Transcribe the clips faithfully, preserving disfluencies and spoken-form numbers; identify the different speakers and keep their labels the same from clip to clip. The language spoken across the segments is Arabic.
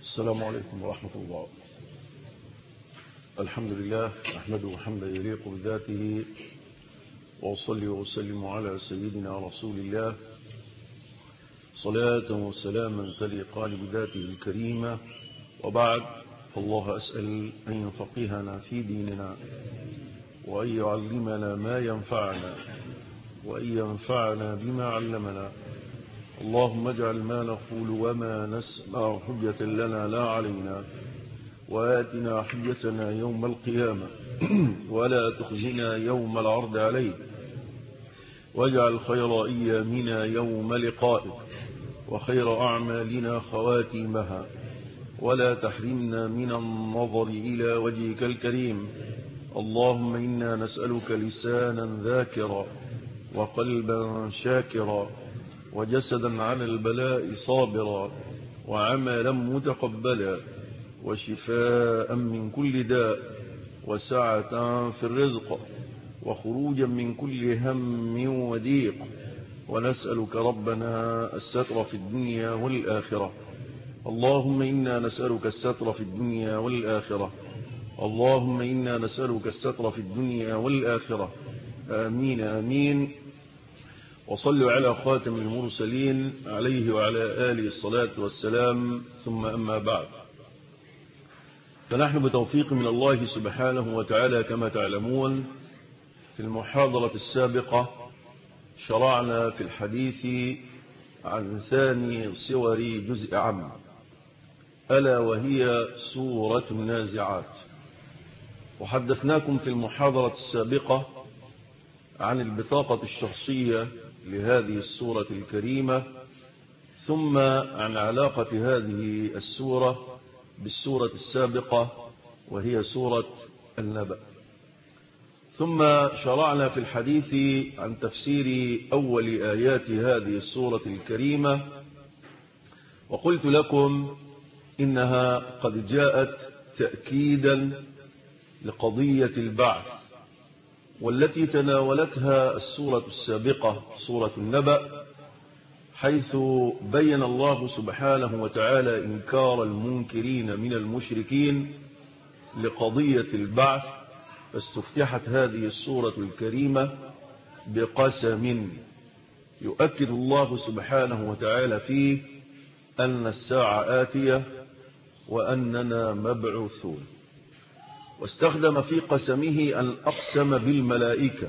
Speaker 1: السلام عليكم ورحمة الله. الحمد لله نحمده حمدا يليق بذاته، وأصلي وأسلم على سيدنا رسول الله صلاة وسلاما تليقان بذاته الكريمة، وبعد، فالله أسأل أن يفقهنا في ديننا، وأن يعلمنا ما ينفعنا، وأن ينفعنا بما علمنا. اللهم اجعل ما نقول وما نسمع حجة لنا لا علينا، وآتنا حجتنا يوم القيامة ولا تخزنا يوم العرض عليك، واجعل خير أيامنا يوم لقائك، وخير أعمالنا خواتيمها، ولا تحرمنا من النظر إلى وجهك الكريم. اللهم إنا نسألك لسانا ذاكرا، وقلبا شاكرا، وجسدا على البلاء صابرا، وعملا متقبلا، وشفاء من كل داء، وسعة في الرزق، وخروجا من كل هم وضيق. ونسألك ربنا الستر في الدنيا والآخرة. اللهم إنا نسألك الستر في الدنيا والآخرة. اللهم إنا نسألك الستر في الدنيا والآخرة. آمين آمين. وصلوا على خاتم المرسلين عليه وعلى آله الصلاة والسلام، ثم أما بعد، فنحن بتوفيق من الله سبحانه وتعالى كما تعلمون في المحاضرة السابقة شرعنا في الحديث عن ثاني صور جزء عام، ألا وهي سورة النازعات. وحدثناكم في المحاضرة السابقة عن البطاقة الشخصية لهذه السورة الكريمة، ثم عن علاقة هذه السورة بالسورة السابقة وهي سورة النبأ. ثم شرعنا في الحديث عن تفسير أول آيات هذه السورة الكريمة، وقلت لكم إنها قد جاءت تأكيدا لقضية البعث، والتي تناولتها السورة السابقة سورة النبأ، حيث بين الله سبحانه وتعالى إنكار المنكرين من المشركين لقضية البعث، فاستفتحت هذه السورة الكريمة بقسم يؤكد الله سبحانه وتعالى فيه أن الساعة آتية وأننا مبعوثون. واستخدم في قسمه أن أقسم بالملائكة،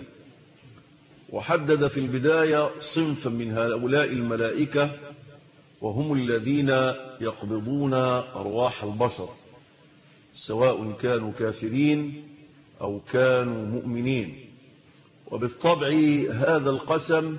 Speaker 1: وحدد في البداية صنفا من هؤلاء الملائكة، وهم الذين يقبضون أرواح البشر، سواء كانوا كافرين أو كانوا مؤمنين. وبالطبع هذا القسم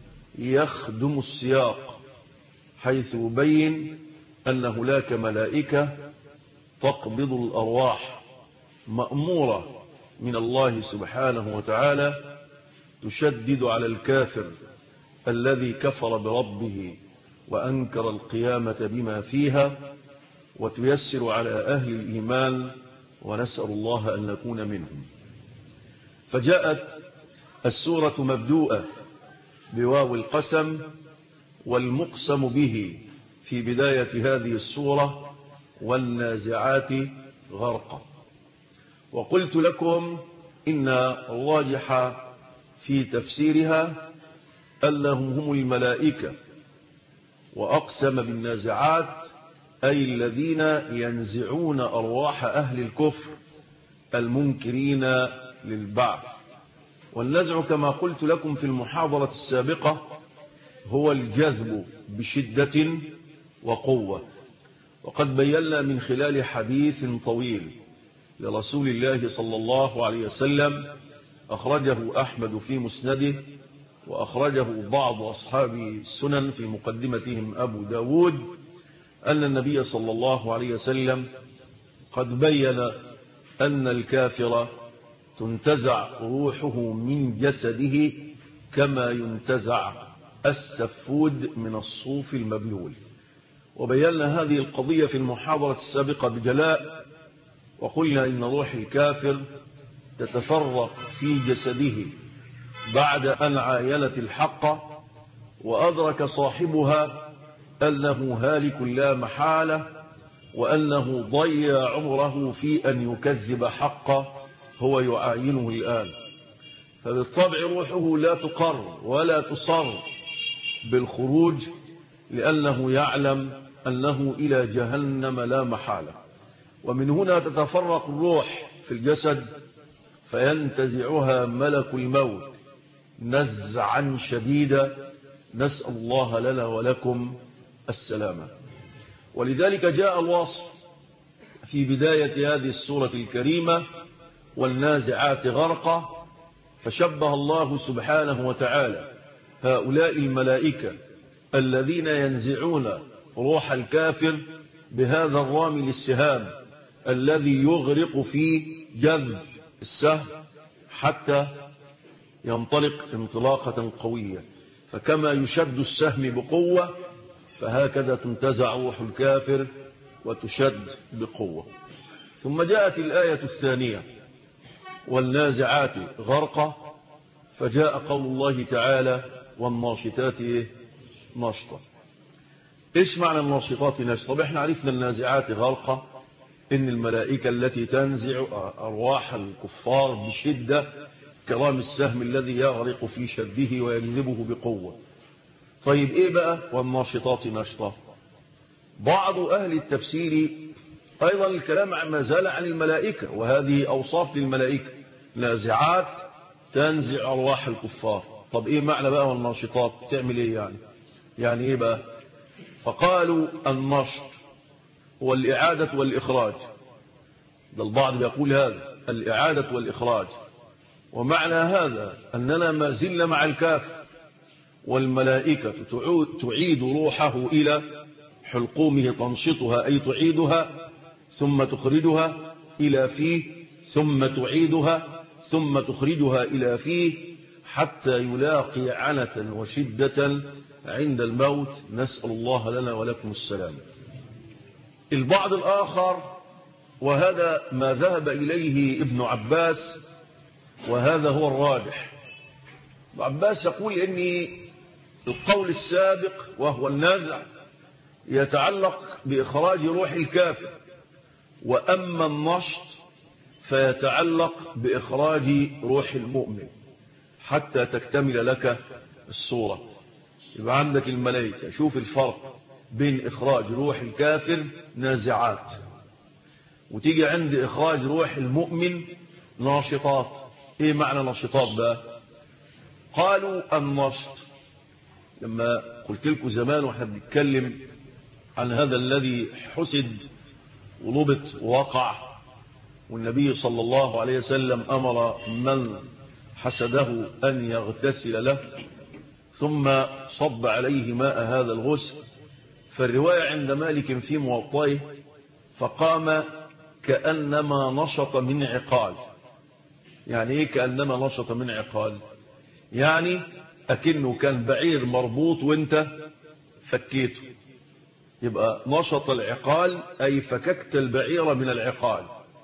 Speaker 1: يخدم السياق، حيث يبين أن هناك ملائكة تقبض الأرواح مأمورة من الله سبحانه وتعالى، تشدد على الكافر الذي كفر بربه وأنكر القيامة بما فيها، وتيسر على أهل الإيمان، ونسأل الله أن نكون منهم. فجاءت السورة مبدوءة بواو القسم، والمقسم به في بداية هذه السورة والنازعات غرقا. وقلت لكم إن الراجح في تفسيرها أنهم هم الملائكة، وأقسم بالنازعات أي الذين ينزعون أرواح أهل الكفر المنكرين للبعث. والنزع كما قلت لكم في المحاضرة السابقة هو الجذب بشدة وقوة. وقد بينا من خلال حديث طويل لرسول الله صلى الله عليه وسلم أخرجه أحمد في مسنده، وأخرجه بعض أصحاب السنن في مقدمتهم أبو داود، أن النبي صلى الله عليه وسلم قد بين أن الكافر تنتزع روحه من جسده كما ينتزع السفود من الصوف المبلول. وبينا هذه القضية في المحاضرة السابقة بجلاء، وقلنا إن روح الكافر تتفرق في جسده بعد أن عاينت الحق وأدرك صاحبها أنه هالك لا محالة، وأنه ضيع عمره في أن يكذب حقه هو يعاينه الآن. فبالطبع روحه لا تقر ولا تصر بالخروج، لأنه يعلم أنه إلى جهنم لا محالة. ومن هنا تتفرق الروح في الجسد فينتزعها ملك الموت نزعا شديدا، نسأل الله لنا ولكم السلامة. ولذلك جاء الوصف في بداية هذه السورة الكريمة والنازعات غرقا، فشبه الله سبحانه وتعالى هؤلاء الملائكة الذين ينزعون روح الكافر بهذا الرامي للسهام الذي يغرق في جذب السهم حتى ينطلق انطلاقة قوية. فكما يشد السهم بقوة فهكذا تنتزع روح الكافر وتشد بقوة. ثم جاءت الآية الثانية والنازعات غرقا، فجاء قول الله تعالى والناشطات نشطا. ايش معنى الناشطات نشطا؟ طب احنا عرفنا النازعات غرقا ان الملائكة التي تنزع ارواح الكفار بشدة كرام السهم الذي يغرق في شده ويجذبه بقوة. طيب ايه بقى والناشطات نشطا؟ بعض اهل التفسير ايضا الكلام ما زال عن الملائكة، وهذه اوصاف للملائكة، نازعات تنزع ارواح الكفار. طب ايه معنى بقى والناشطات؟ تعمل ايه يعني؟ يعني ايه بقى؟ فقالوا النشط هو الاعادة والاخراج. ده البعض بيقول هذا الاعادة والاخراج، ومعنى هذا اننا ما زلنا مع الكافر والملائكة تعيد روحه الى حلقومه، تنشطها اي تعيدها ثم تخرجها الى فيه ثم تعيدها ثم تخرجها الى فيه حتى يلاقي عنة وشدة عند الموت، نسأل الله لنا ولكم السلام. البعض الآخر وهذا ما ذهب إليه ابن عباس وهذا هو الراجح، ابن عباس يقول إن القول السابق وهو النازع يتعلق بإخراج روح الكافر، وأما النشط فيتعلق بإخراج روح المؤمن حتى تكتمل لك الصورة. يبقى عندك الملائكة، شوف الفرق بين إخراج روح الكافر نازعات، وتيجي عند إخراج روح المؤمن ناشطات. إيه معنى ناشطات بقى؟ قالوا النشط، لما قلت لكم زمان واحنا بنتكلم عن هذا الذي حسد ولبط ووقع، والنبي صلى الله عليه وسلم أمر من حسده أن يغتسل له ثم صب عليه ماء هذا الغسل. فالرواية عند مالك في موطئه فقام كأنما نشط من عقال. يعني ايه كأنما نشط من عقال؟ يعني أكنه كان بعير مربوط وانت فكيته، يبقى نشط العقال أي فككت البعير من العقال.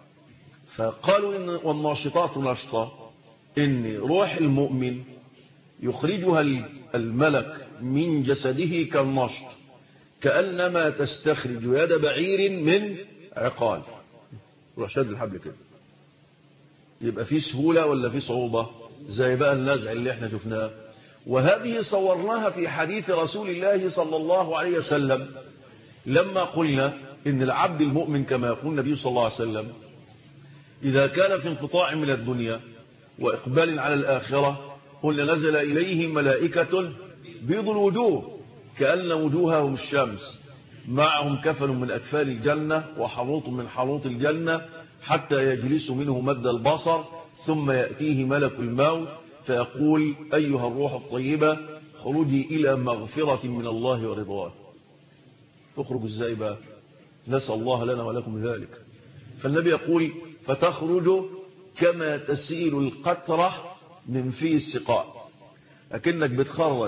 Speaker 1: فقالوا إن والناشطات نشطة إن روح المؤمن يخرجها الملك من جسده كالنشط، كأنما تستخرج يد بعير من عقال. روح شد الحبل كده، يبقى في سهولة ولا في صعوبة؟ زي بقى النزع اللي احنا شفناه. وهذه صورناها في حديث رسول الله صلى الله عليه وسلم لما قلنا إن العبد المؤمن كما يقول النبي صلى الله عليه وسلم إذا كان في انقطاع من الدنيا وإقبال على الآخرة قلنا نزل إليه ملائكة بيض الوجوه كأن وجوههم الشمس، معهم كفن من أكفال الجنة وحروط من حروط الجنة، حتى يجلس منه مد البصر، ثم يأتيه ملك الموت فيقول أيها الروح الطيبة خرجي إلى مغفرة من الله ورضوان. تخرج ازاي بقى؟ نسأل الله لنا ولكم ذلك. فالنبي يقول فتخرج كما تسيل القطرة من في السقاء، أكنك بتخرج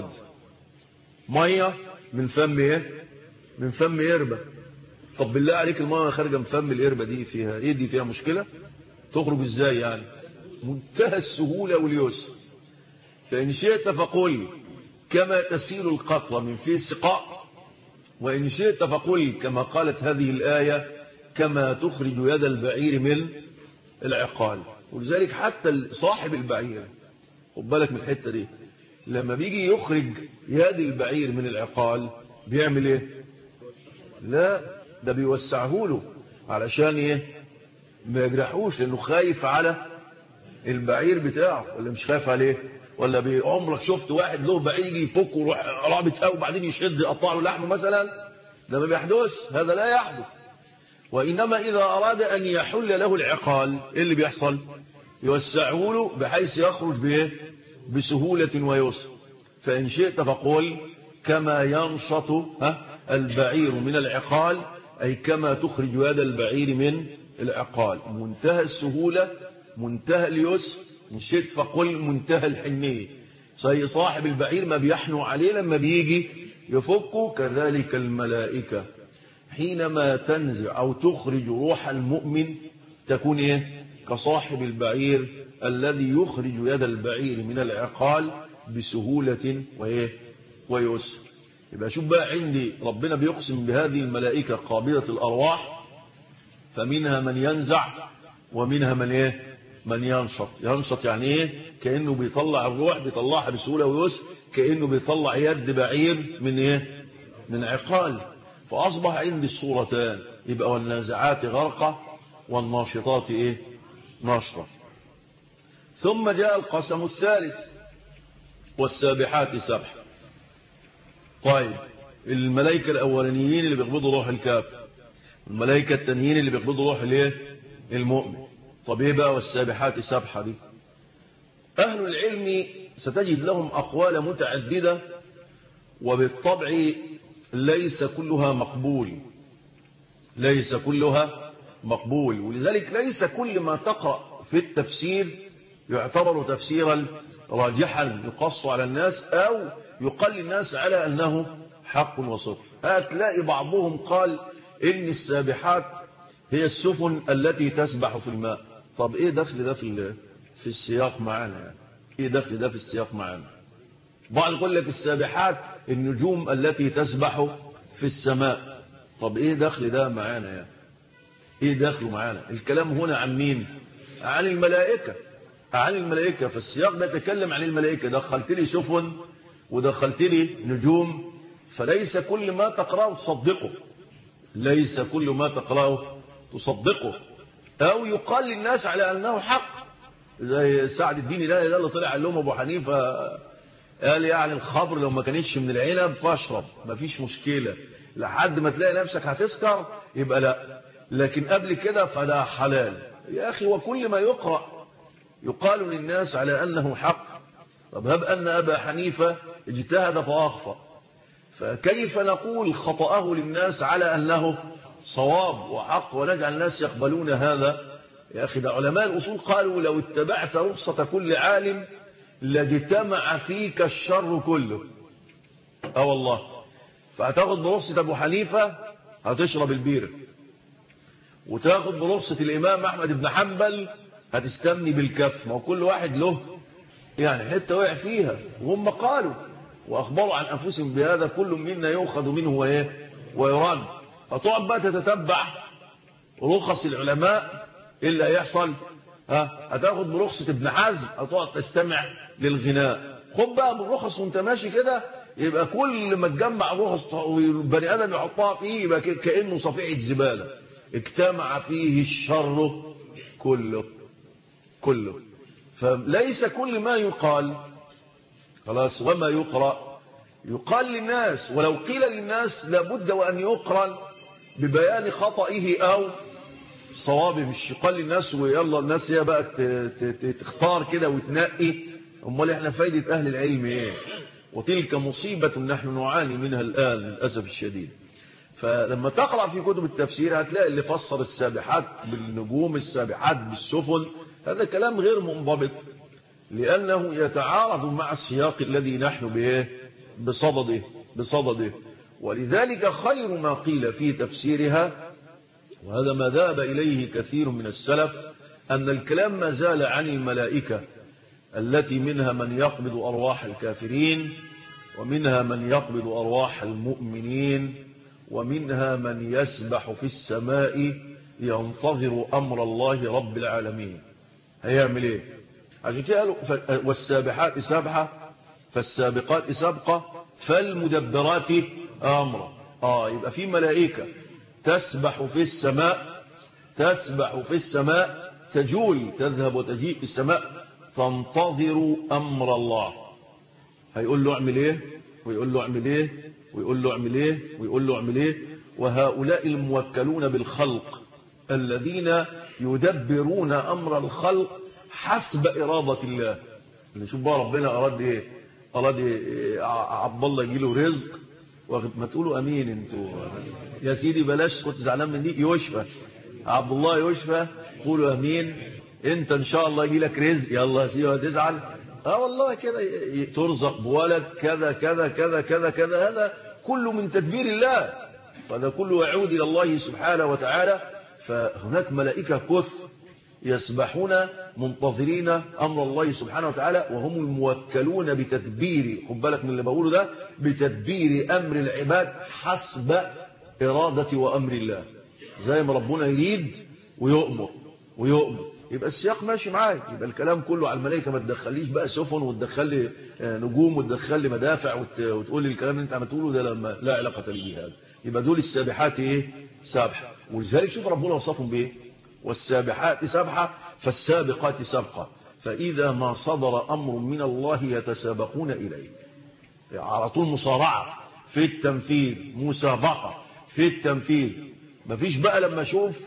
Speaker 1: مية من فم ايه؟ من فم إربة. طب بالله عليك المية خارجة من فم الإربة دي فيها ايه؟ دي فيها مشكلة؟ تخرج ازاي يعني؟ منتهى السهولة واليسر. فإن شئت فقل كما تسيل القطرة من في السقاء، وإن شئت فقل كما قالت هذه الآية كما تخرج يد البعير من العقال. ولذلك حتى صاحب البعير خد بالك من الحتة دي، لما بيجي يخرج يد البعير من العقال بيعمل ايه؟ لا ده بيوسعه له علشان ايه؟ ما يجرحوش، لانه خايف على البعير بتاعه. ولا مش خايف عليه؟ ولا عمرك شفت واحد له بعير يجي يفك ويروح رابط قوي وبعدين يشد يقطع له لحمه مثلا؟ ده ما بيحدث، هذا لا يحدث. وإنما إذا أراد أن يحل له العقال إيه اللي بيحصل؟ يوسعه له بحيث يخرج به بسهولة ويسر. فإن شئت فقل كما ينشط البعير من العقال، أي كما تخرج يد البعير من العقال، منتهى السهولة منتهى اليسر. إن شئت فقل منتهى الحنية. زي صاحب البعير ما بيحنو عليه لما بيجي يفكه، كذلك الملائكة حينما تنزع أو تخرج روح المؤمن تكون إيه؟ كصاحب البعير الذي يخرج يد البعير من العقال بسهولة وإيه؟ ويسر. يبقى شوف بقى، عندي ربنا بيقسم بهذه الملائكة قابضة الأرواح، فمنها من ينزع ومنها من إيه؟ من ينشط. ينشط يعني إيه؟ كأنه بيطلع الروح، بيطلعها بسهولة ويسر، كأنه بيطلع يد بعير من إيه؟ من عقال. فأصبح عندي الصورتان، يبقى والنازعات غرقة والناشطات إيه؟ نشرة. ثم جاء القسم الثالث والسابحات سبح. طيب الملائكة الأولانيين اللي بيقبضوا روح الكافر، الملائكة التانيين اللي بيقبضوا روح الايه؟ المؤمن. طب ايه بقى والسابحات سبحة دي؟ أهل العلم ستجد لهم أقوال متعددة، وبالطبع ليس كلها مقبول، ليس كلها مقبول. ولذلك ليس كل ما تقرأ في التفسير يعتبر تفسيرا راجحا يقص على الناس أو يقل الناس على أنه حق وصدق. هتلاقي بعضهم قال إن السابحات هي السفن التي تسبح في الماء. طب إيه دخل ده في في السياق معانا؟ يعني إيه دخل ده في السياق معانا؟ بعض يقول لك السابحات النجوم التي تسبح في السماء. طب إيه دخل ده معانا؟ يعني إيه دخله معانا؟ الكلام هنا عن مين؟ عن الملائكة، عن الملائكة. فالسياق بيتكلم عن الملائكة. دخلت لي سفن ودخلت لي نجوم، فليس كل ما تقرأه تصدقه، ليس كل ما تقرأه تصدقه أو يقال للناس على أنه حق. زي سعد الدين الهلالي ده اللي طلع قال لهم أبو حنيفة قال يعني الخمر لو ما كانتش من العنب فاشرب ما فيش مشكلة، لحد ما تلاقي نفسك هتسكر يبقى لا، لكن قبل كده فلا حلال. يا أخي وكل ما يقرأ يقال للناس على أنه حق. طب هب أن أبا حنيفة اجتهد فأخطأ، فكيف نقول خطأه للناس على أنه صواب وحق ونجعل الناس يقبلون هذا؟ يا أخي ده علماء الأصول قالوا لو اتبعت رخصة كل عالم لاجتمع فيك الشر كله. اه والله. فهتاخد برخصة أبو حنيفة هتشرب البير، وتاخد برخصة الإمام أحمد بن حنبل هتستمني بالكف. ما هو كل واحد له يعني حتة وقع فيها، وهم قالوا وأخبروا عن أنفسهم بهذا كل منا يؤخذ منه وإيه ويرد. فتقعد بقى تتتبع رخص العلماء إيه اللي هيحصل؟ ها هتاخد برخصة ابن حزم هتقعد تستمع للغناء. خد بقى بالرخص وانت ماشي كده، يبقى كل ما تجمع رخص والبني آدم يحطها فيه يبقى كأنه صفيحة زبالة اجتمع فيه الشر كله كله. فليس كل ما يقال خلاص وما يقرأ يقال للناس، ولو قيل للناس لابد وأن يقرأ ببيان خطئه أو صوابه، مش يقال للناس ويلا الناس هي بقى تختار كده وتنقي. امال احنا فايدة أهل العلم ايه؟ وتلك مصيبة نحن نعاني منها الآن للأسف الشديد. فلما تقرأ في كتب التفسير هتلاقي اللي فسر السابحات بالنجوم، السابحات بالسفن، هذا كلام غير منضبط، لأنه يتعارض مع السياق الذي نحن به بصدده بصدده. ولذلك خير ما قيل في تفسيرها، وهذا ما ذهب إليه كثير من السلف، أن الكلام ما زال عن الملائكة التي منها من يقبض أرواح الكافرين ومنها من يقبض أرواح المؤمنين ومنها من يسبح في السماء ينتظر أمر الله رب العالمين. هيعمل ايه؟ عشان كده قالوا والسابحات سبحة فالسابقات سبقة فالمدبرات أمرا. آه يبقى في ملائكة تسبح في السماء، تسبح في السماء تجول تذهب وتجيء في السماء تنتظر أمر الله. هيقول له اعمل ايه ويقول له اعمل ايه ويقول له اعمل ايه ويقول له اعمل ايه. وهؤلاء الموكلون بالخلق الذين يدبرون أمر الخلق حسب إرادة الله. اللي شوف بقى ربنا أراد ايه، أراد إيه؟ عبد الله يجي له رزق ما تقولوا امين انتوا يا سيدي، بلاش كنت زعلان من دي. يشفى عبد الله يشفى قولوا امين. انت ان شاء الله يجي لك رزق يلا يا سيدي هتزعل. اه والله كده ترزق بولد كذا كذا كذا كذا كذا، هذا كله من تدبير الله، وهذا كله يعود الى الله سبحانه وتعالى. فهناك ملائكه كث يسبحون منتظرين أمر الله سبحانه وتعالى، وهم الموكلون بتدبير، خد بالك من اللي بقوله ده، بتدبير أمر العباد حسب إرادة وأمر الله، زي ما ربنا يريد ويؤمر ويؤمر. يبقى السياق ماشي معاك، يبقى الكلام كله على الملائكة. ما تدخليش بقى سفن وتدخل لي نجوم وتدخل لي مدافع وتقول لي الكلام اللي انت عم ده لما لا علاقة لي بهذا. يبقى دول السابحات ايه؟ سابحة. ولذلك شوف ربنا وصفهم بايه؟ والسابحات سبحة فالسابقات سبقة. فإذا ما صدر أمر من الله يتسابقون إليه، على طول مصارعة في التنفيذ، مسابقة في التنفيذ. مفيش بقى لما أشوف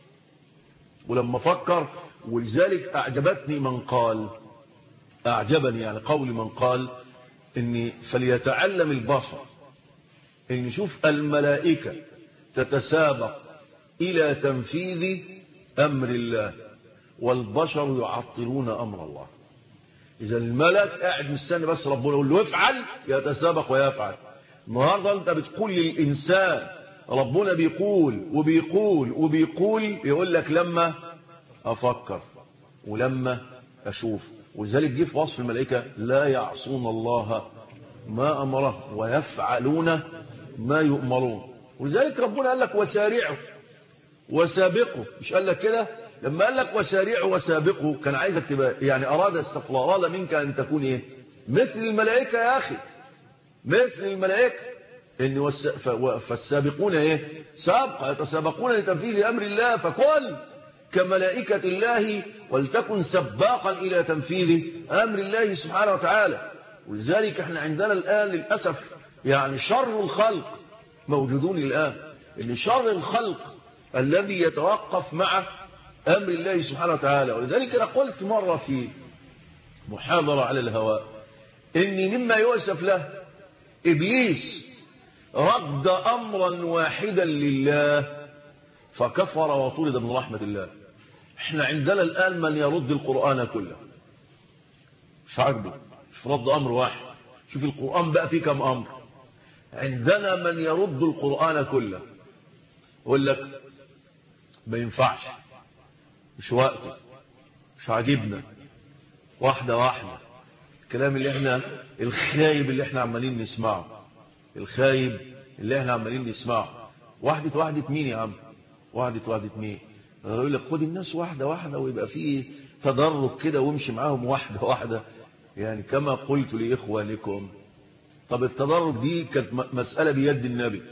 Speaker 1: ولما أفكر. ولذلك أعجبتني من قال، أعجبني يعني قول من قال إني فليتعلم البشر إن نشوف الملائكة تتسابق إلى تنفيذ أمر الله والبشر يعطلون أمر الله. إذا الملك قاعد مستني بس ربنا يقول له افعل يتسابق ويفعل. النهارده أنت بتقول للإنسان ربنا بيقول وبيقول وبيقول، يقول لك لما أفكر ولما أشوف. ولذلك جه في وصف الملائكة لا يعصون الله ما أمره ويفعلون ما يؤمرون. ولذلك ربنا قال لك وسارعوا وسابقوا، مش قال لك كده؟ لما قال لك وسارعوا وسابقوا كان عايزك تبقى يعني أراد استقلال، أراد منك أن تكون إيه؟ مثل الملائكة يا أخي، مثل الملائكة. إن والس... ف... فالسابقون إيه؟ سابقة يتسابقون لتنفيذ أمر الله، فكن كملائكة الله ولتكن سباقا إلى تنفيذ أمر الله سبحانه وتعالى. ولذلك احنا عندنا الآن للأسف يعني شر الخلق موجودون الآن، إن شر الخلق الذي يتوقف مع أمر الله سبحانه وتعالى. ولذلك أنا قلت مرة في محاضرة على الهواء إن مما يؤسف له إبليس رد أمرا واحدا لله فكفر وطرد من رحمة الله. احنا عندنا الآن من يرد القرآن كله، مش عاجبه، مش رد أمر واحد. شوف القرآن بقى فيه كم أمر. عندنا من يرد القرآن كله، يقول لك ما ينفعش، مش وقته، مش عاجبنا، واحدة واحدة. الكلام اللي احنا الخايب اللي احنا عمالين نسمعه، الخايب اللي احنا عمالين نسمعه. واحدة واحدة مين يا عم؟ واحدة واحدة مين؟ يقول لك خد الناس واحدة واحدة ويبقى فيه تدرج كده وامشي معاهم واحدة واحدة، يعني كما قلت لإخوانكم. طب التدرج دي كانت مسألة بيد النبي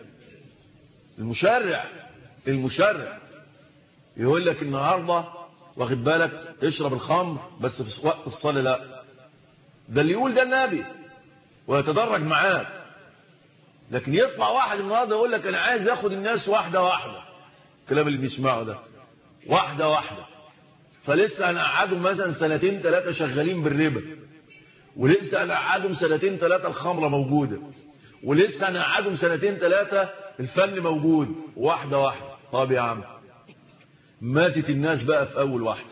Speaker 1: المشرع. المشرع يقول لك النهارده واخد بالك اشرب الخمر بس في وقت الصلاة، لا، ده اللي يقول ده النبي ويتدرج معاك. لكن يطلع واحد النهارده يقول لك انا عايز اخد الناس واحده واحده، الكلام اللي بنسمعه ده واحده واحده. فلسه انا قعدهم مثلا سنتين ثلاثه شغالين بالربا، ولسه انا قعدهم سنتين ثلاثه الخمره موجوده، ولسه انا قعدهم سنتين ثلاثه الفن موجود، واحده واحده. طب يا عم ماتت الناس بقى في اول واحده،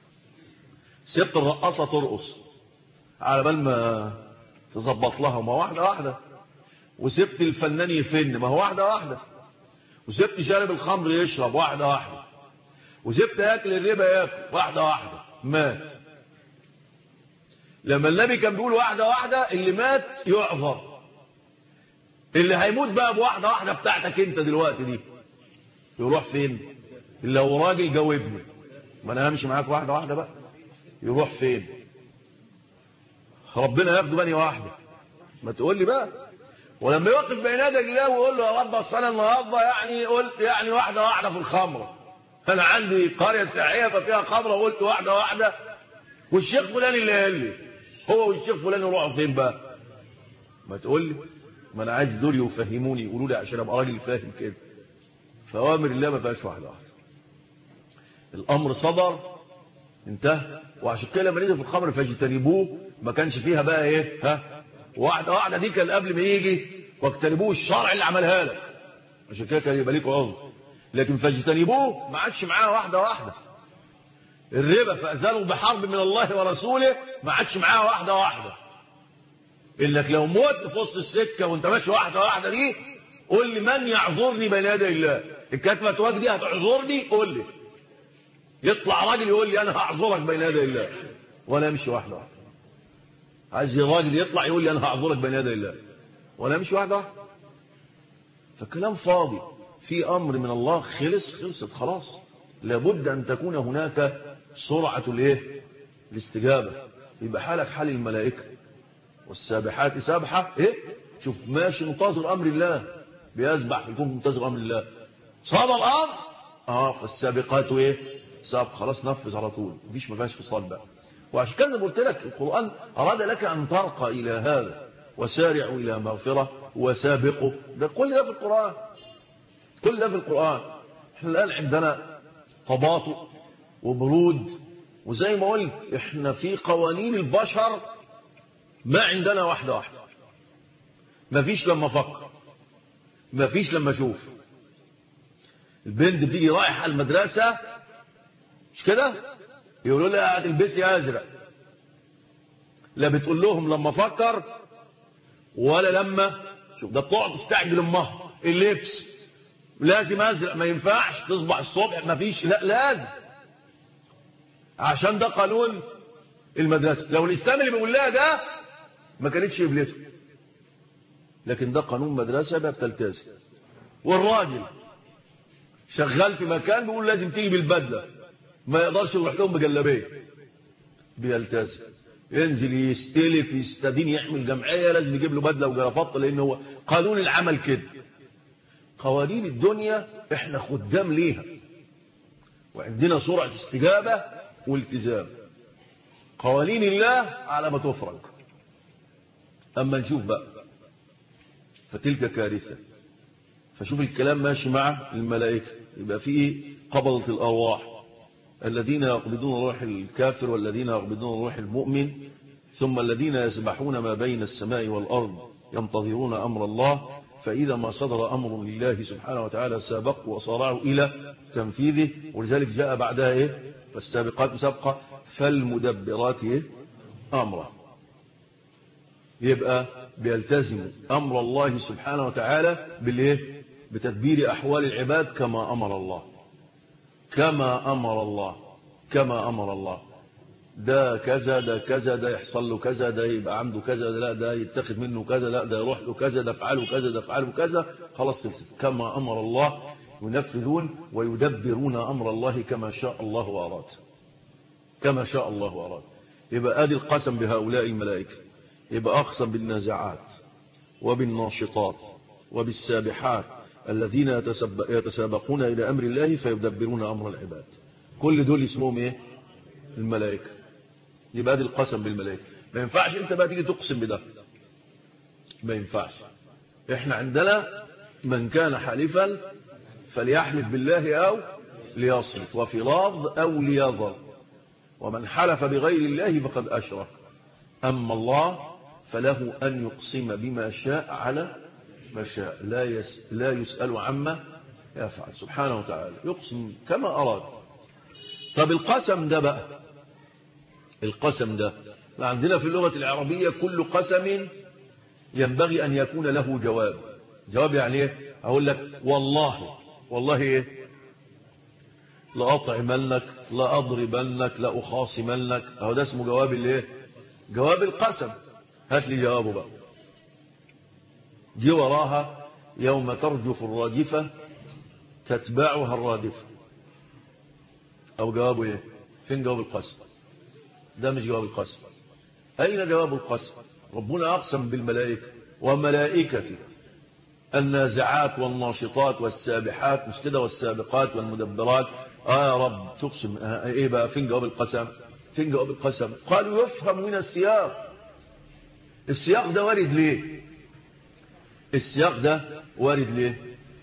Speaker 1: ست الرقاصه ترقص على بال ما تظبط لها، ما واحده واحده. وسبت الفنان يفن، ما هو واحده واحده. وسبت شارب الخمر يشرب، واحده واحده. وسبت ياكل الربا ياكل، واحده واحده. مات. لما النبي كان بيقول واحده واحده اللي مات يعذر، اللي هيموت بقى بواحدة واحدة بتاعتك انت دلوقتي دي يروح فين؟ اللي هو راجل جاوبني، ما انا همشي معاك واحدة واحدة بقى، يروح فين؟ ربنا ياخده بني واحدة، ما تقول لي بقى. ولما يوقف بين يدي الله ويقول له يا رب اصل انا النهارده يعني قلت يعني واحدة واحدة في الخمرة، انا عندي قرية سياحية ففيها خمرة وقلت واحدة واحدة، والشيخ فلان اللي قال لي، هو والشيخ فلان يروحوا فين بقى؟ ما تقول لي، ما انا عايز دول يفهموني يقولوا لي عشان ابقى راجل فاهم كده. فأوامر الله ما فيهاش واحدة واحدة، الأمر صدر انتهى. وعشان كده لما نيجي في الخمر فاجتنبوه ما كانش فيها بقى ايه ها واحدة واحدة، دي كان قبل ما يجي واجتنبوه الشرع اللي عملها لك، عشان كده كان يبقى ليك عذر. لكن فاجتنبوه ما عادش معاه واحدة واحدة. الربا فأذنوا بحرب من الله ورسوله ما عادش معاه واحدة واحدة. إنك لو موت في وسط السكة وانت ماشي واحدة واحدة دي قول لي من يعذرني بين يدي الله؟ الكتفة واجدي دي هتعذرني؟ قول لي. يطلع راجل يقول لي انا هعذرك بين يدي الله وانا امشي واحده واحده. عايز راجل يطلع يقول لي انا هعذرك بين يدي الله وانا امشي واحده واحده. فكلام فاضي. في امر من الله خلص خلصت خلاص. لابد ان تكون هناك سرعه الايه الاستجابه. يبقى حالك حال الملائكه والسابحات سابحه ايه شوف ماشي منتظر امر الله بيسبح في الكون منتظر امر الله. صاد الامر اه فالسابقات ايه سابق خلاص نفذ على طول مفيش ما فيهاش فصال بقى. وعشان كذا قلت لك القرآن أراد لك أن ترقى إلى هذا وسارعوا إلى مغفرة وسابقوا. ده كل ده في القرآن كل ده في القرآن. احنا الآن عندنا تباطؤ وبرود وزي ما قلت احنا في قوانين البشر ما عندنا واحدة واحدة. ما فيش لما أفكر ما فيش لما أشوف. البنت بتيجي رايحة المدرسة مش كده يقولوا لها هتلبسي ازرق. لا بتقول لهم لما افكر ولا لما شوف. ده بتقعد تستعجل امها اللبس لازم ازرق ما ينفعش تصبح الصبح ما فيش لا لازم عشان ده قانون المدرسه. لو الاسلام اللي بيقول لها ده ما كانتش قبلته لكن ده قانون مدرسه بقى بتلتزم. والراجل شغال في مكان بيقول لازم تيجي بالبدله ما يقدرش يروح لهم بجلابيه بيلتزم. ينزل يستلف يستدين يعمل جمعيه لازم يجيب له بدله وجرافطه لان هو قانون العمل كده. قوانين الدنيا احنا خدام ليها وعندنا سرعه استجابه والتزام. قوانين الله على ما تفرج. اما نشوف بقى فتلك كارثه. فشوف الكلام ماشي مع الملائكه يبقى في قبضه الارواح الذين يقبضون روح الكافر والذين يقبضون روح المؤمن ثم الذين يسبحون ما بين السماء والأرض ينتظرون أمر الله فإذا ما صدر أمر لله سبحانه وتعالى سابقوا وصارعوا إلى تنفيذه. ولذلك جاء بعدها إيه فالسابقات سبقة فالمدبرات إيه أمره. يبقى بيلتزم أمر الله سبحانه وتعالى بالإيه بتدبير أحوال العباد كما أمر الله كما أمر الله كما أمر الله. ده كذا ده كذا ده يحصل له كذا ده يبقى عنده كذا ده لا ده يتخذ منه كذا لا ده يروح له كذا ده افعله كذا ده افعله كذا خلاص خلصت. كما أمر الله ينفذون ويدبرون أمر الله كما شاء الله وأراد كما شاء الله وأراد. يبقى آدي القسم بهؤلاء الملائكة. يبقى أقسم بالنازعات وبالناشطات وبالسابحات الذين يتسابقون إلى أمر الله فيدبرون أمر العباد. كل دول اسمهم إيه الملائكة. يبقى دي القسم بالملائكة. ما ينفعش أنت بقى تيجي تقسم بده ما ينفعش. إحنا عندنا من كان حالفا فليحلف بالله أو ليصمت وفي لفظ أو ليظل ومن حلف بغير الله فقد أشرك. أما الله فله أن يقسم بما شاء على ما شاء لا, يس لا يسأل عما يفعل سبحانه وتعالى يقسم كما أراد. طب القسم ده بقى القسم ده عندنا في اللغة العربية كل قسم ينبغي أن يكون له جواب. جواب يعني ايه أقول لك والله والله ايه لأطعمنك لأضربنك لأخاصمنك أهو ده اسمه جواب الايه جواب القسم. هات لي جوابه بقى جي وراها يوم ترجف الراجفة تتبعها الرادفة. أو جوابه إيه؟ فين جواب القسم؟ ده مش جواب القسم. أين جواب القسم؟ ربنا أقسم بالملائكة وملائكته النازعات والناشطات والسابحات، مش كده، والسابقات والمدبرات. آه يا رب تقسم آه إيه بقى؟ فين جواب القسم؟ فين جواب القسم؟ قالوا يفهم من السياق. السياق ده وارد ليه؟ السياق ده وارد ليه؟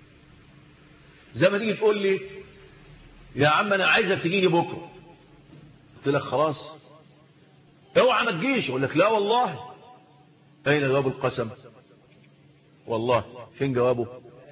Speaker 1: زي ما تيجي تقول لي يا عم أنا عايزك تجي لي بكرة، قلت لك خلاص اوعى ما تجيش، اقول لك لا والله. اين جواب القسم؟ والله فين جوابه؟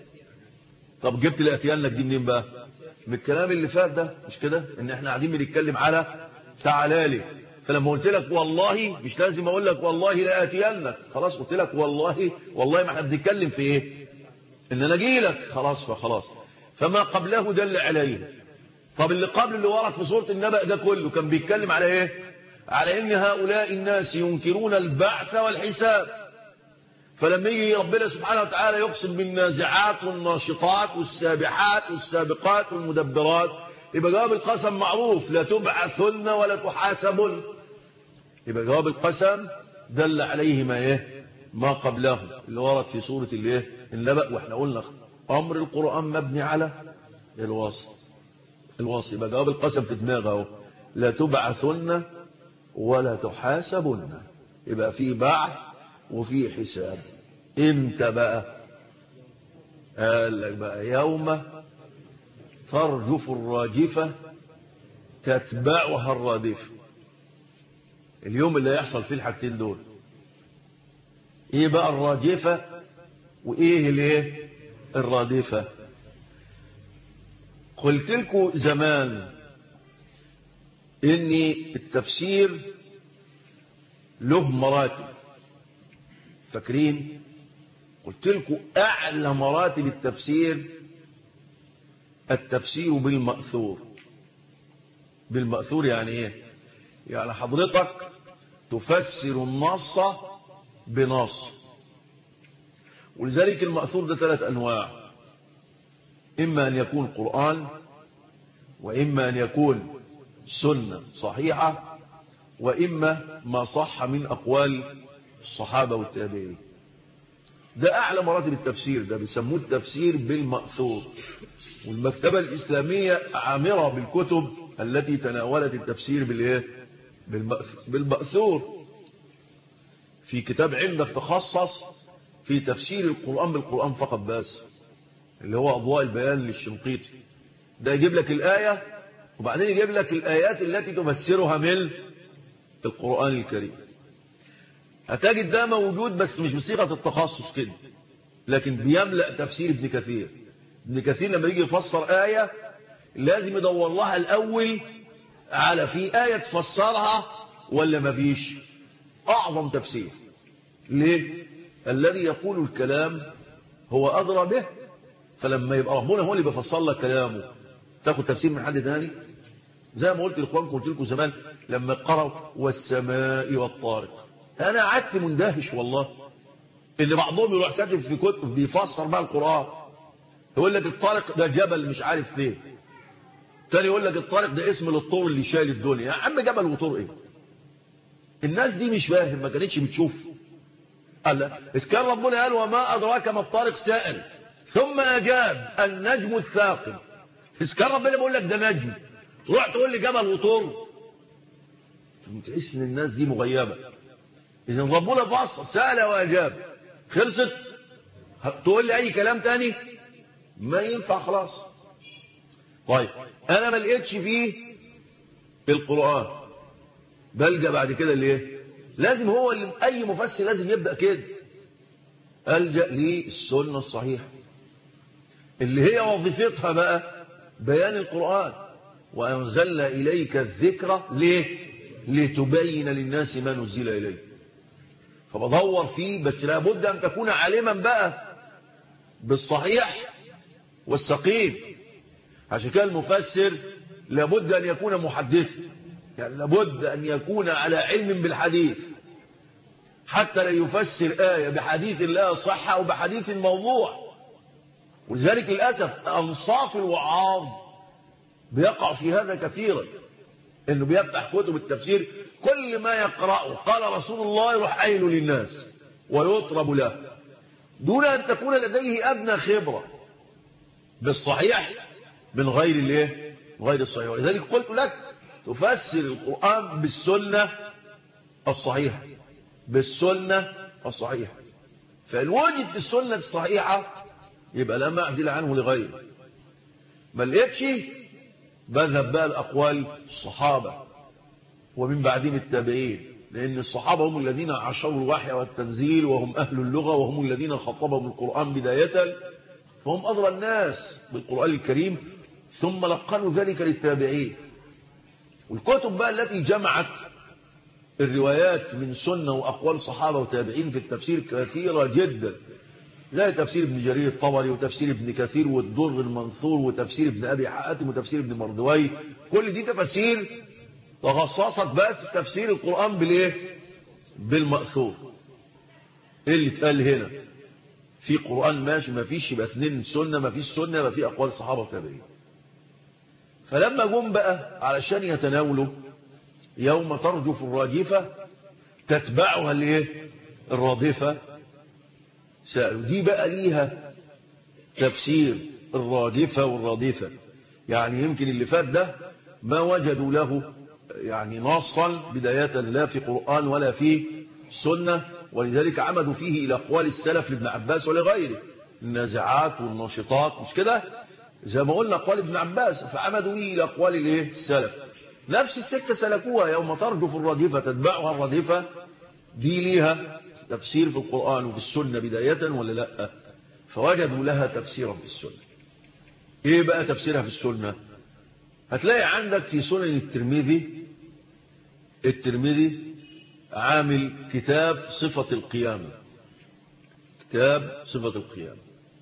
Speaker 1: طب جبت الاتيان لك دي منين بقى؟ من الكلام اللي فات ده، مش كده، ان احنا قاعدين بنتكلم على تعالى لي، فلما قلت لك والله مش لازم اقول لك والله لا اتيان لك، خلاص قلت لك والله والله ما احنا بنتكلم في ايه؟ ان انا اجي لك، خلاص فخلاص. فما قبله دل عليه. طب اللي قبل اللي ورد في سورة النبأ ده كله كان بيتكلم على ايه؟ على ان هؤلاء الناس ينكرون البعث والحساب. فلما يجي ربنا سبحانه وتعالى يقسم بالنازعات والناشطات والسابحات والسابقات والمدبرات، يبقى جواب القسم معروف، لا تبعثن ولا تحاسبن. يبقى جواب القسم دل عليه ما ايه؟ ما قبله اللي ورد في سورة الايه؟ النبأ. واحنا قلنا امر القرآن مبني على الوصف. الوصف يبقى جواب القسم في دماغه، لا تبعثن ولا تحاسبن. يبقى في بعث وفي حساب. امتى بقى؟ قال لك بقى يوم ترجف الراجفة تتبعها الرادفة. اليوم اللي هيحصل فيه الحاجتين دول. ايه بقى الراجفة وايه الايه؟ الرادفة. قلت لكم زمان ان التفسير له مراتب، فاكرين؟ قلت لكم اعلى مراتب التفسير التفسير بالمأثور. بالمأثور يعني ايه؟ يعني حضرتك تفسر النص بنص. ولذلك المأثور ده ثلاث انواع، اما ان يكون قرآن، واما ان يكون سنة صحيحة، واما ما صح من اقوال الصحابة والتابعين. ده اعلى مراتب التفسير، ده بيسموه التفسير بالمأثور. والمكتبة الاسلامية عامرة بالكتب التي تناولت التفسير بالايه؟ بالمأثور. في كتاب عندك تخصص في تفسير القرآن بالقرآن فقط بس، اللي هو اضواء البيان للشنقيطي. ده يجيب لك الآية وبعدين يجيب لك الآيات التي تفسرها من القرآن الكريم. هتجد ده موجود بس مش بصيغة التخصص كده، لكن بيملأ تفسير ابن كثير. ابن كثير لما يجي يفسر آية لازم يدور لها الأول على في آية تفسرها ولا ما فيش. أعظم تفسير. ليه؟ الذي يقول الكلام هو أدرى به. فلما يبقى ربنا هو اللي بيفسر لك كلامه تاخد تفسير من حد ثاني؟ زي ما قلت لاخوانكم، قلت لكم زمان لما قرأوا والسماء والطارق، انا قعدت مندهش والله ان بعضهم يروح كاتب في كتب بيفسر بقى القرآن، يقول لك الطارق ده جبل مش عارف فين، تاني يقول لك الطارق ده اسم للطور اللي شايل الدنيا. يا عم جبل وطور ايه؟ الناس دي مش فاهم، ما كانتش بتشوف. قال لا، إذ كان ربنا قال وما أدراك ما الطارق سائل ثم أجاب النجم الثاقب. إذ كان ربنا بيقول لك ده نجم، تروح تقول لي جبل وطور؟ تحس ان الناس دي مغيبة. إذا ربنا فصل سأل وأجاب، خلصت. تقول لي أي كلام تاني ما ينفع خلاص. طيب أنا ما لقيتش فيه القرآن، بلجأ بعد كده ليه؟ لازم هو اللي أي مفسر لازم يبدأ كده، ألجأ للسنة الصحيحة اللي هي وظيفتها بقى بيان القرآن. وأنزلنا إليك الذكر ليه؟ لتبين للناس ما نزل إليه. فبدور فيه، بس لابد أن تكون عالما بقى بالصحيح والسقيم. عشان كده المفسر لابد أن يكون محدثا، يعني لابد أن يكون على علم بالحديث حتى لا يفسر آية بحديث لا صحة أو بحديث موضوع. ولذلك للأسف أنصاف الوعاظ بيقع في هذا كثيرا، إنه بيفتح كتب التفسير كل ما يقرأه قال رسول الله يروح قايله للناس ويطرب له دون أن تكون لديه أدنى خبرة بالصحيح من غير الايه غير الصحيح. ولذلك قلت لك تفسر القرآن بالسنة الصحيحة، بالسنة الصحيحة. فإن وجد في السنة الصحيحة يبقى لا معدل عنه لغيره. ما لقيتش بذهب بقى الأقوال الصحابة ومن بعدين التابعين، لأن الصحابة هم الذين عاشروا الوحي والتنزيل وهم أهل اللغة وهم الذين خطبهم القرآن بداية، فهم أدرى الناس بالقرآن الكريم، ثم لقنوا ذلك للتابعين. والكتب بقى التي جمعت الروايات من سنة وأقوال صحابة وتابعين في التفسير كثيرة جدا، زي تفسير ابن جرير الطبري وتفسير ابن كثير والدر المنثور وتفسير ابن أبي حاتم وتفسير ابن مردوي. كل دي تفاسير تخصصت بس تفسير القرآن بالايه بالمأثور. ايه اللي اتقال هنا في قرآن ماشي، ما فيش يبقى اثنين سنة، ما فيش سنة يبقى في أقوال صحابة وتابعين. فلما جم بقى علشان يتناولوا يوم ترجف الراجفة تتبعها الايه الرادفة، سألوا دي بقى ليها تفسير الراجفة والرادفة. يعني يمكن اللي فات ده ما وجدوا له يعني نصا بداية لا في قرآن ولا في سنة، ولذلك عمدوا فيه إلى أقوال السلف لابن عباس ولغيره، النازعات والناشطات، مش كده زي ما قلنا أقوال ابن عباس، فعمدوا فيه إلى أقوال الايه السلف. نفس السكة سلكوها، يوم ترجف الرادفة تتبعها الرادفة، دي ليها تفسير في القرآن وفي السنة بداية ولا لا؟ فوجدوا لها تفسيرا في السنة. ايه بقى تفسيرها في السنة؟ هتلاقي عندك في سنن الترمذي الترمذي عامل كتاب صفة القيامة، كتاب صفة القيامة،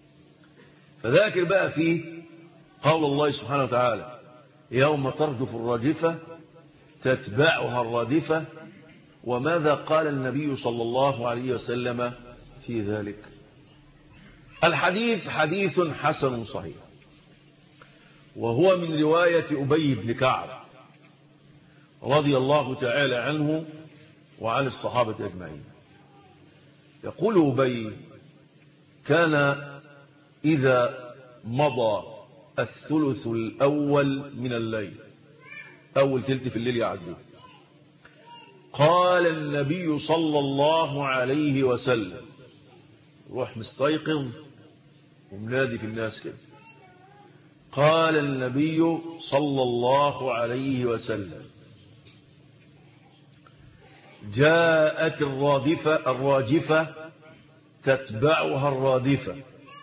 Speaker 1: فذاكر بقى فيه قول الله سبحانه وتعالى يوم ترجف الراجفة تتبعها الرادفة، وماذا قال النبي صلى الله عليه وسلم في ذلك. الحديث حديث حسن صحيح، وهو من رواية أبي بن كعب رضي الله تعالى عنه وعن الصحابة أجمعين. يقول أبي كان إذا مضى الثلث الأول من الليل، أول ثلث في الليل يعدي، قال النبي صلى الله عليه وسلم، روح مستيقظ ومنادي في الناس كده، قال النبي صلى الله عليه وسلم جاءت الرادفة الراجفة تتبعها الرادفة،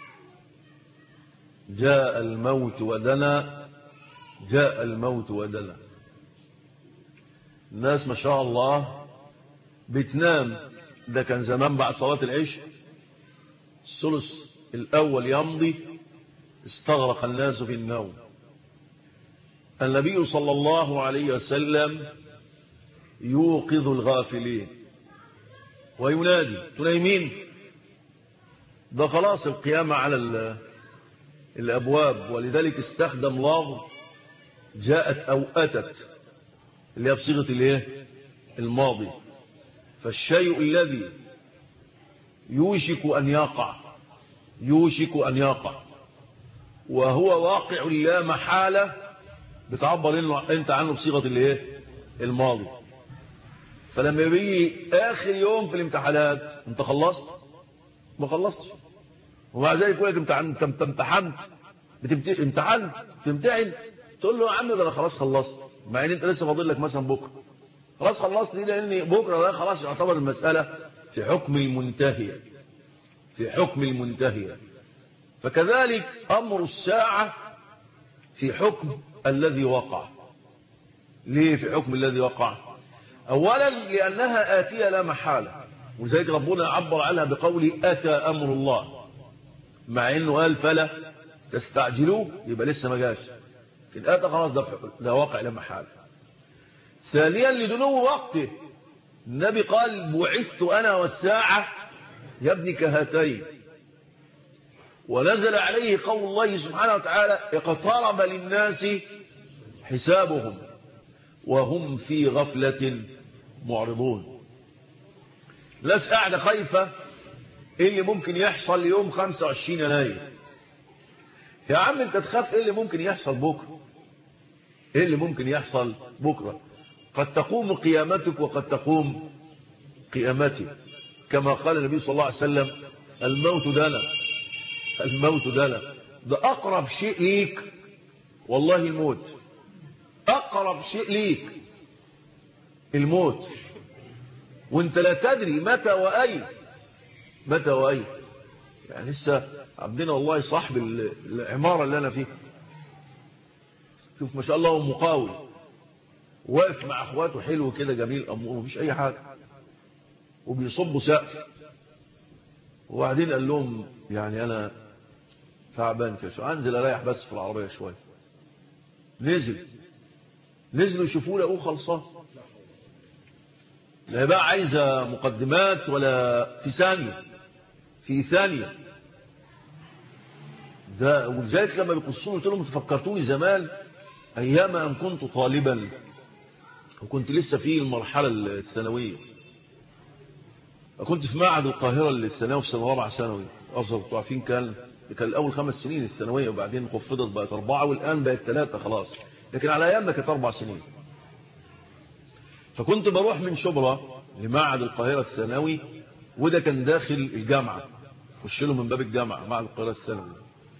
Speaker 1: جاء الموت ودنا، جاء الموت ودنا. الناس ما شاء الله بتنام، ده كان زمان بعد صلاة العشاء الثلث الأول يمضي استغرق الناس في النوم. النبي صلى الله عليه وسلم يوقظ الغافلين وينادي تنايمين، ده خلاص القيامة على الأبواب. ولذلك استخدم لفظ جاءت أو أتت اللي هي بصيغة الايه الماضي. فالشيء الذي يوشك أن يقع يوشك أن يقع وهو واقع لا محالة بتعبر إنه أنت عنه بصيغة الايه الماضي. فلما يجي آخر يوم في الامتحانات أنت خلصت ما خلصتش، ومع ذلك يقول لك انت امتحنت امتحنت تمتحن، تقول له يا عم ده انا خلاص خلصت، مع ان انت لسه فاضل لك مثلا بكره. خلاص خلصت ليه؟ لان بكره ده خلاص يعتبر المسألة في حكم المنتهية، في حكم المنتهية. فكذلك امر الساعة في حكم الذي وقع. ليه في حكم الذي وقع؟ اولا لانها آتية لا محالة، ولذلك ربنا عبر عنها بقول اتى امر الله، مع انه قال فلا تستعجلوه، يبقى لسه ما جاش، لكن اتى خلاص ده ده واقع لا محالة. ثانيا لدنو وقته، النبي قال بعثت أنا والساعة يا ابن كهاتين. ونزل عليه قول الله سبحانه وتعالى اقترب للناس حسابهم وهم في غفلة معرضون. الناس قاعدة خايفة ايه اللي ممكن يحصل يوم خمسة وعشرين يناير. يا عم انت تخاف ايه اللي ممكن يحصل بكرة؟ ايه اللي ممكن يحصل بكرة؟ قد تقوم قيامتك وقد تقوم قيامتي، كما قال النبي صلى الله عليه وسلم الموت دنا، الموت دنا. ده اقرب شيء ليك والله الموت، اقرب شيء ليك الموت، وانت لا تدري متى واين، متى واين. يعني لسه عبدنا والله صاحب العمارة اللي انا فيها، شوف ما شاء الله هو مقاول واقف مع اخواته حلو كده جميل امور مفيش اي حاجة، وبيصبوا سقف. وبعدين قال لهم يعني انا تعبان كده انزل اريح بس في العربية شوية. نزل نزلوا يشوفوه لقوه خلصان، لا بقى عايزة مقدمات ولا في ثانية، في ثانية. ده ولذلك لما بيقصون قلت لهم تفكرتوني زمان ايام ان كنت طالبا وكنت لسه في المرحلة الثانوية، كنت في معهد القاهرة للثانوي في سنة رابعة ثانوي أصغر. انتوا عارفين كان كان الأول خمس سنين الثانوية وبعدين خفضت بقت أربعة والآن بقت ثلاثة خلاص، لكن على أيامنا كانت أربع سنين. فكنت بروح من شبرا لمعهد القاهرة الثانوي، وده كان داخل الجامعة، خش له من باب الجامعة معهد القاهرة الثانوي.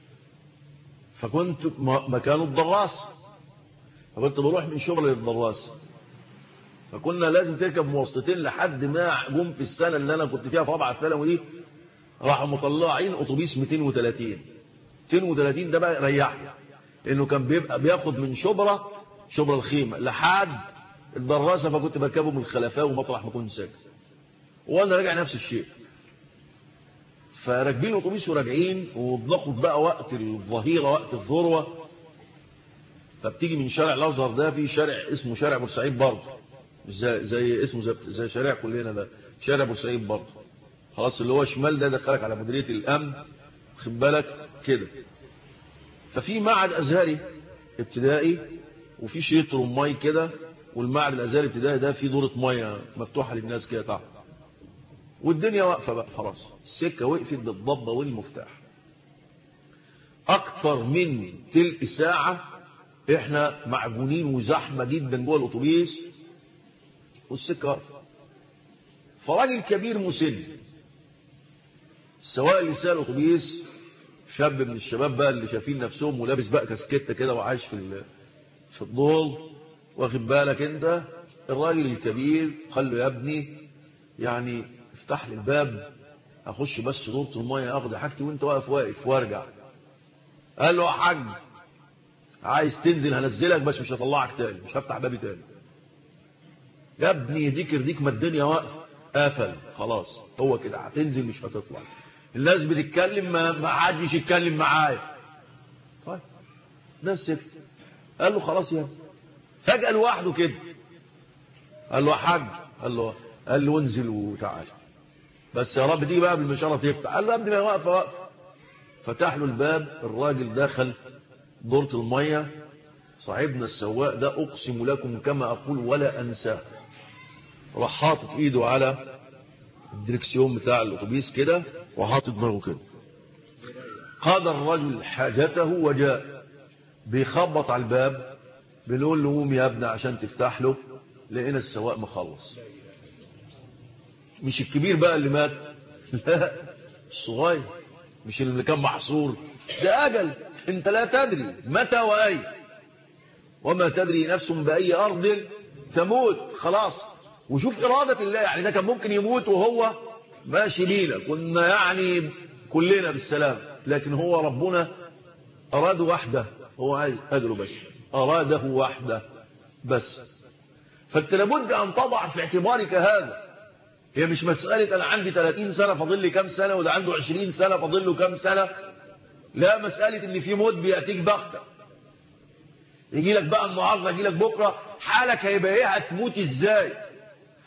Speaker 1: فكنت مكانه الدراسة، فكنت بروح من شبرا للدراسة. فكنا لازم تركب مواصلتين لحد ما جم في السنة اللي أنا كنت فيها في رابعة ثانوي دي راحوا مطلعين أتوبيس مئتين وثلاثين. مئتين وثلاثين ده بقى ريحني، لأنه كان بيبقى بياخد من شبرا شبرا الخيمة لحد الدراسة، فكنت بركبه من الخلفاء ومطرح ما كنت ساكن، وأنا راجع نفس الشيء. فراكبين أتوبيس وراجعين، وبناخد بقى وقت الظهيرة وقت الذروة. فبتيجي من شارع الأزهر ده في شارع اسمه شارع بورسعيد برضه، زي, زي اسمه زي, زي شارع كلنا ده شارع بورسعيد برضه خلاص، اللي هو شمال ده دخلك على مديرية الأمن خد بالك كده. ففي معهد أزهري ابتدائي وفي شريط رماي كده، والمعهد الأزهري الابتدائي ده في دورة مية مفتوحة للناس كده تحت، والدنيا واقفة بقى خلاص، السكة وقفت بالضبة والمفتاح. أكتر من تلك ساعة احنا معجونين وزحمة جدا جوه الأتوبيس والسكة واقفة. فراجل كبير مسن السواق اللي ساق الأتوبيس شاب من الشباب بقى اللي شايفين نفسهم ولابس بقى كاسكيته كده وعايش في في الضول، واخد بالك انت. الراجل الكبير قال له يا ابني يعني افتح لي الباب اخش بس دورة المية اخد حاجتي وانت واقف واقف وارجع. قال له يا حاج عايز تنزل هنزلك بس مش هطلعك تاني، مش هفتح بابي تاني. يا ابني يديك يرديك ما الدنيا واقفه قفل خلاص، هو كده هتنزل مش هتطلع، الناس بتتكلم ما حدش يتكلم معايا. طيب ناس سكت. قال له خلاص يا فجأة لوحده كده قال له يا حاج، قال له قال له انزل وتعال بس يا رب دي بقى بالمشارة تفتح. قال له يا ابني ما واقفه واقفه. فتح له الباب، الراجل دخل دورة المية. صاحبنا السواق ده اقسم لكم كما اقول ولا انساه، راح حاطط ايده على الدركسيون بتاع الاتوبيس كده وحاطط دماغه كده. قضى الرجل حاجته وجاء، بيخبط على الباب بيقول له قوم يا ابني عشان تفتح له. لقينا السواق مخلص، مش الكبير بقى اللي مات، لا الصغير، مش اللي كان محصور. ده اجل انت لا تدري متى واين، وما تدري نفس باي ارض تموت. خلاص. وشوف إرادة الله، يعني ده كان ممكن يموت وهو ماشي بينا كنا يعني كلنا بالسلام، لكن هو ربنا أراد وحده، هو عايز أجله بس، أراده وحده بس. فأنت لابد أن تضع في اعتبارك هذا. هي مش مسألة أنا عندي ثلاثين سنة فاضل لي كم سنة وده عنده عشرين سنة فاضل له كم سنة، لا، مسألة إن في موت بيأتيك بغتة، يجي لك بقى النهارده يجي لك بكرة، حالك هيبقى إيه، هتموت إزاي.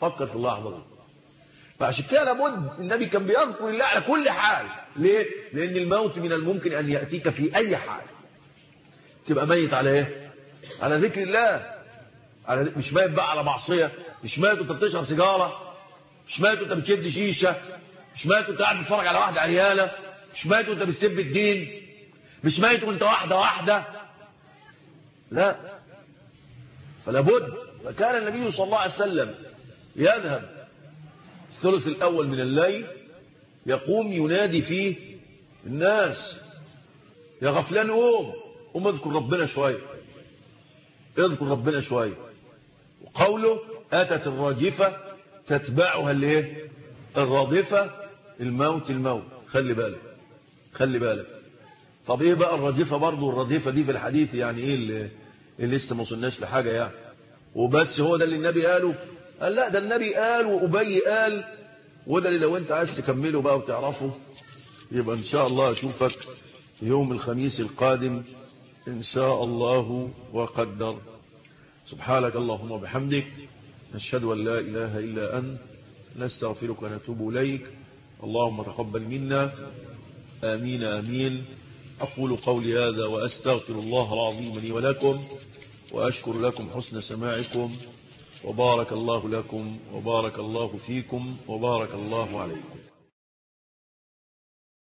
Speaker 1: فكر في اللحظة دي. فعشان كده لابد النبي كان بيذكر الله على كل حال. ليه؟ لأن الموت من الممكن أن يأتيك في أي حال. تبقى ميت على ايه؟ على ذكر الله. على مش ميت بقى على معصية، مش ميت وانت بتشرب سيجارة، مش ميت وانت بتشد شيشة، مش ميت وانت قاعد بتتفرج على واحدة عريانة، مش ميت وانت بتسب الدين، مش ميت وانت واحدة واحدة. لا. فلا بد. فكان النبي صلى الله عليه وسلم يذهب الثلث الأول من الليل يقوم ينادي فيه الناس: يا غفلان قوم قوم اذكر ربنا شوية، اذكر ربنا شوية. وقوله: أتت الراجفة تتبعها الايه؟ الرادفة. الموت الموت. خلي بالك خلي بالك. طب ايه بقى الراجفة برضو؟ الرادفة دي في الحديث يعني ايه اللي, اللي لسه ما وصلناش لحاجة يعني وبس؟ هو ده اللي النبي قاله؟ قال لا، ده النبي قال وأبي قال، وده اللي لو انت عايز تكمله بقى وتعرفه يبقى ان شاء الله اشوفك يوم الخميس القادم إن شاء الله وقدر. سبحانك اللهم وبحمدك، نشهد أن لا إله إلا أنت، نستغفرك ونتوب إليك. اللهم تقبل منا. آمين آمين. أقول قولي هذا وأستغفر الله العظيم لي ولكم، وأشكر لكم حسن سماعكم، وبارك الله لكم وبارك الله فيكم وبارك الله عليكم.